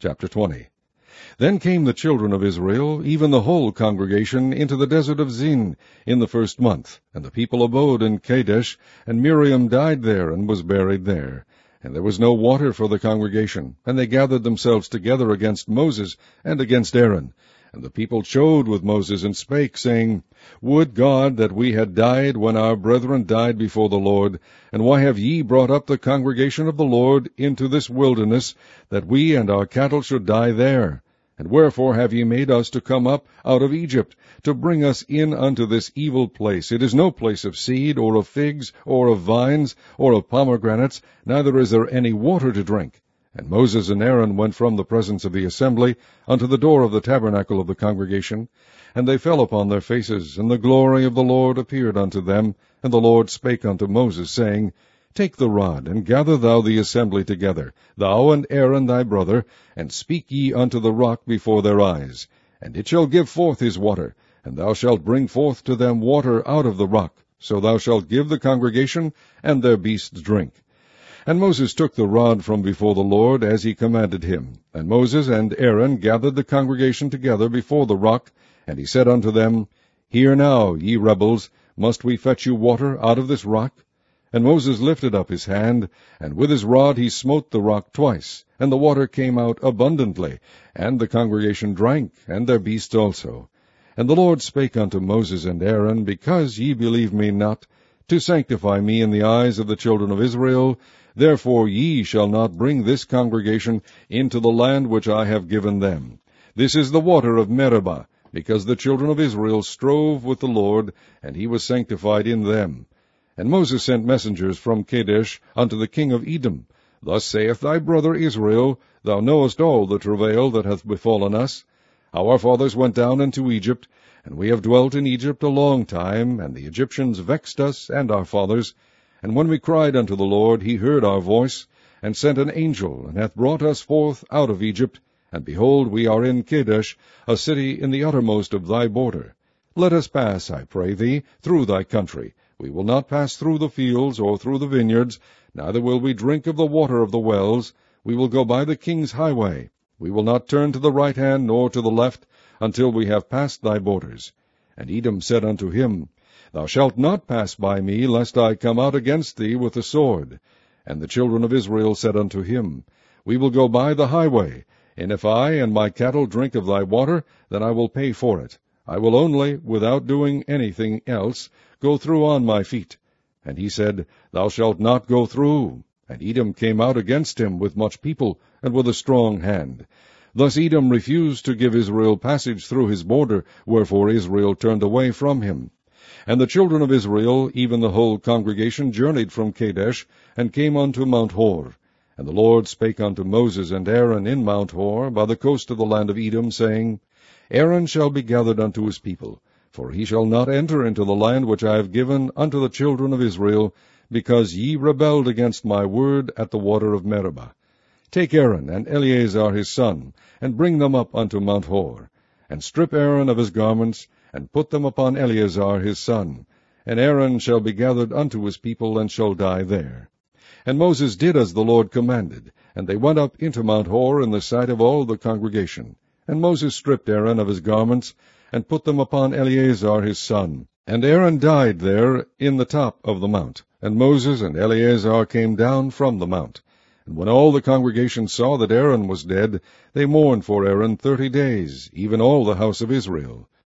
Chapter 20. Then came the children of Israel, even the whole congregation, into the desert of Zin in the 1st month. And the people abode in Kadesh, and Miriam died there, and was buried there. And there was no water for the congregation, and they gathered themselves together against Moses and against Aaron. And the people chode with Moses, and spake, saying, Would God that we had died when our brethren died before the Lord! And why have ye brought up the congregation of the Lord into this wilderness, that we and our cattle should die there? And wherefore have ye made us to come up out of Egypt, to bring us in unto this evil place? It is no place of seed, or of figs, or of vines, or of pomegranates, neither is there any water to drink. And Moses and Aaron went from the presence of the assembly unto the door of the tabernacle of the congregation. And they fell upon their faces, and the glory of the Lord appeared unto them. And the Lord spake unto Moses, saying, Take the rod, and gather thou the assembly together, thou and Aaron thy brother, and speak ye unto the rock before their eyes. And it shall give forth his water, and thou shalt bring forth to them water out of the rock. So thou shalt give the congregation and their beasts drink. And Moses took the rod from before the Lord, as he commanded him. And Moses and Aaron gathered the congregation together before the rock, and he said unto them, Hear now, ye rebels, must we fetch you water out of this rock? And Moses lifted up his hand, and with his rod he smote the rock twice, and the water came out abundantly, and the congregation drank, and their beasts also. And the Lord spake unto Moses and Aaron, Because ye believe me not, to sanctify me in the eyes of the children of Israel, therefore ye shall not bring this congregation into the land which I have given them. This is the water of Meribah, because the children of Israel strove with the Lord, and he was sanctified in them. And Moses sent messengers from Kadesh unto the king of Edom. Thus saith thy brother Israel, Thou knowest all the travail that hath befallen us. Our fathers went down into Egypt, and we have dwelt in Egypt a long time, and the Egyptians vexed us and our fathers. And when we cried unto the Lord, he heard our voice, and sent an angel, and hath brought us forth out of Egypt. And behold, we are in Kadesh, a city in the uttermost of thy border. Let us pass, I pray thee, through thy country. We will not pass through the fields, or through the vineyards, neither will we drink of the water of the wells. We will go by the king's highway. We will not turn to the right hand, nor to the left, until we have passed thy borders. And Edom said unto him, Thou shalt not pass by me, lest I come out against thee with the sword. And the children of Israel said unto him, We will go by the highway, and if I and my cattle drink of thy water, then I will pay for it. I will only, without doing anything else, go through on my feet. And he said, Thou shalt not go through. And Edom came out against him with much people, and with a strong hand. Thus Edom refused to give Israel passage through his border, wherefore Israel turned away from him. And the children of Israel, even the whole congregation, journeyed from Kadesh, and came unto Mount Hor. And the Lord spake unto Moses and Aaron in Mount Hor, by the coast of the land of Edom, saying, Aaron shall be gathered unto his people, for he shall not enter into the land which I have given unto the children of Israel, because ye rebelled against my word at the water of Meribah. Take Aaron and Eleazar his son, and bring them up unto Mount Hor, and strip Aaron of his garments, and put them upon Eleazar his son. And Aaron shall be gathered unto his people, and shall die there. And Moses did as the Lord commanded, and they went up into Mount Hor in the sight of all the congregation. And Moses stripped Aaron of his garments, and put them upon Eleazar his son. And Aaron died there in the top of the mount. And Moses and Eleazar came down from the mount. And when all the congregation saw that Aaron was dead, they mourned for Aaron 30 days, even all the house of Israel.